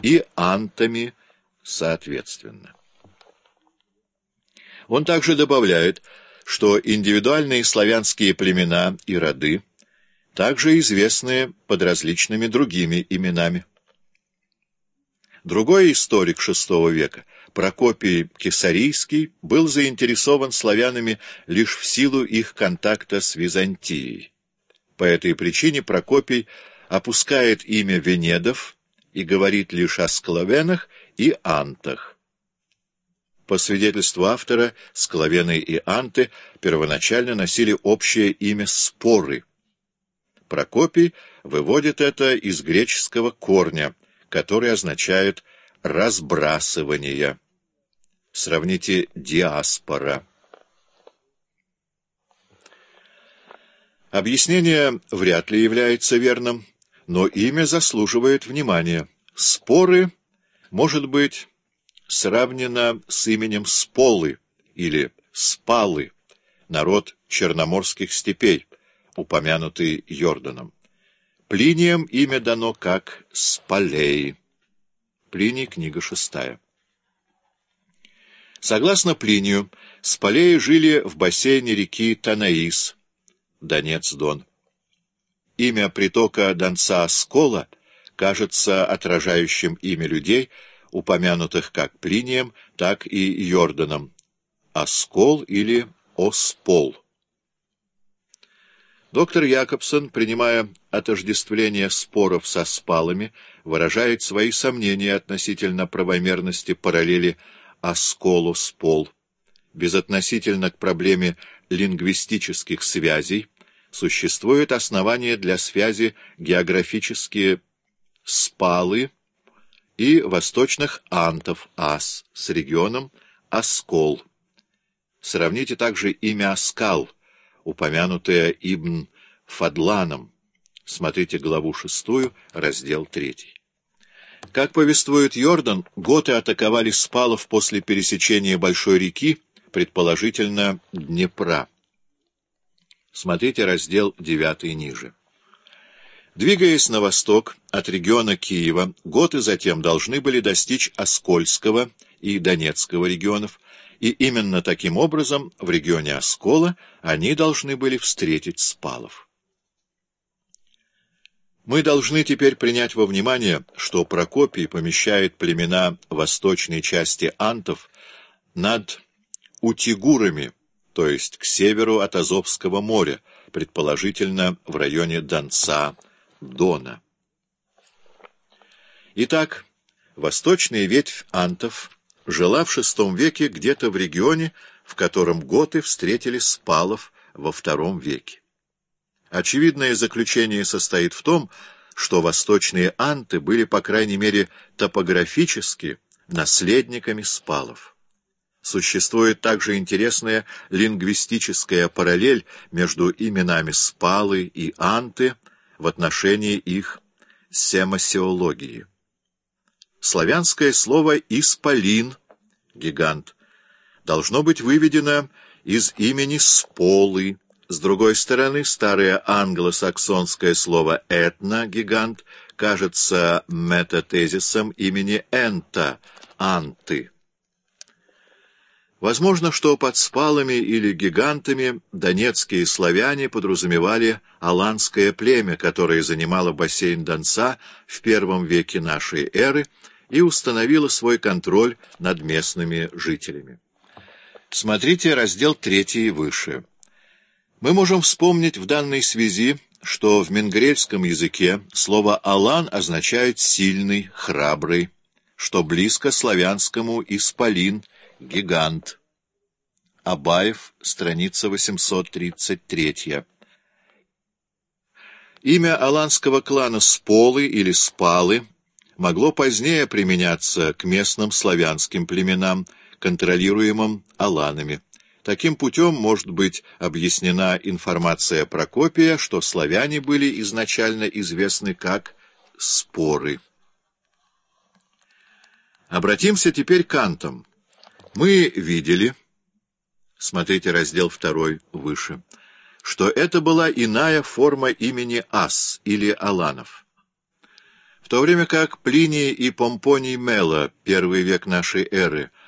и антами соответственно. Он также добавляет, что индивидуальные славянские племена и роды также известны под различными другими именами. Другой историк VI века, Прокопий Кесарийский, был заинтересован славянами лишь в силу их контакта с Византией. По этой причине Прокопий опускает имя венедов и говорит лишь о склавенах и антах. По свидетельству автора, склавены и анты первоначально носили общее имя споры. Прокопий выводит это из греческого корня, который означает «разбрасывание». Сравните «диаспора». Объяснение вряд ли является верным, но имя заслуживает внимания. Споры, может быть, сравнено с именем Сполы или Спалы, народ черноморских степей, упомянутый Йорданом. Плинием имя дано как Спалеи. Плиний, книга 6. Согласно Плинию, Спалеи жили в бассейне реки Танаис, Донец-Дон. Имя притока Донца Скола кажется отражающим имя людей, упомянутых как Плинием, так и Йорданом, Оскол или Оспол. Доктор Якобсон, принимая отождествление споров со спалами, выражает свои сомнения относительно правомерности параллели Осколу-Спол. Безотносительно к проблеме лингвистических связей существует основание для связи географические спалы и восточных антов Ас с регионом Оскол. Сравните также имя Аскал, упомянутое Ибн Фадланом. Смотрите главу 6, раздел 3. Как повествует Йордан, готы атаковали спалов после пересечения большой реки, предположительно Днепра. Смотрите раздел 9 ниже. Двигаясь на восток от региона Киева, готы затем должны были достичь Оскольского и Донецкого регионов, и именно таким образом в регионе Оскола они должны были встретить спалов. Мы должны теперь принять во внимание, что Прокопий помещает племена восточной части антов над Утигурами, то есть к северу от Азовского моря, предположительно в районе Донца, Дона. Итак, восточная ветвь антов жила в VI веке где-то в регионе, в котором готы встретили спалов во II веке. Очевидное заключение состоит в том, что восточные анты были, по крайней мере, топографически наследниками спалов. Существует также интересная лингвистическая параллель между именами спалы и анты в отношении их семасиологии. Славянское слово «исполин» — гигант — должно быть выведено из имени Сполы. С другой стороны, старое англосаксонское слово «этно» — гигант — кажется метатезисом имени Энта — анты. Возможно, что под спалами или гигантами донецкие славяне подразумевали аланское племя, которое занимало бассейн Донца в I веке нашей эры и установило свой контроль над местными жителями. Смотрите раздел 3 выше. Мы можем вспомнить в данной связи, что в менгрельском языке слово «алан» означает «сильный», «храбрый», что близко славянскому «исполин», «гигант». Абаев, страница 833. Имя аланского клана Сполы или Спалы могло позднее применяться к местным славянским племенам, контролируемым аланами. Таким путем может быть объяснена информация Прокопия, что славяне были изначально известны как споры. Обратимся теперь к антам. Мы видели, смотрите раздел 2 выше, что это была иная форма имени Ас или Аланов. В то время как Плиний и Помпоний Мела, первый век нашей эры,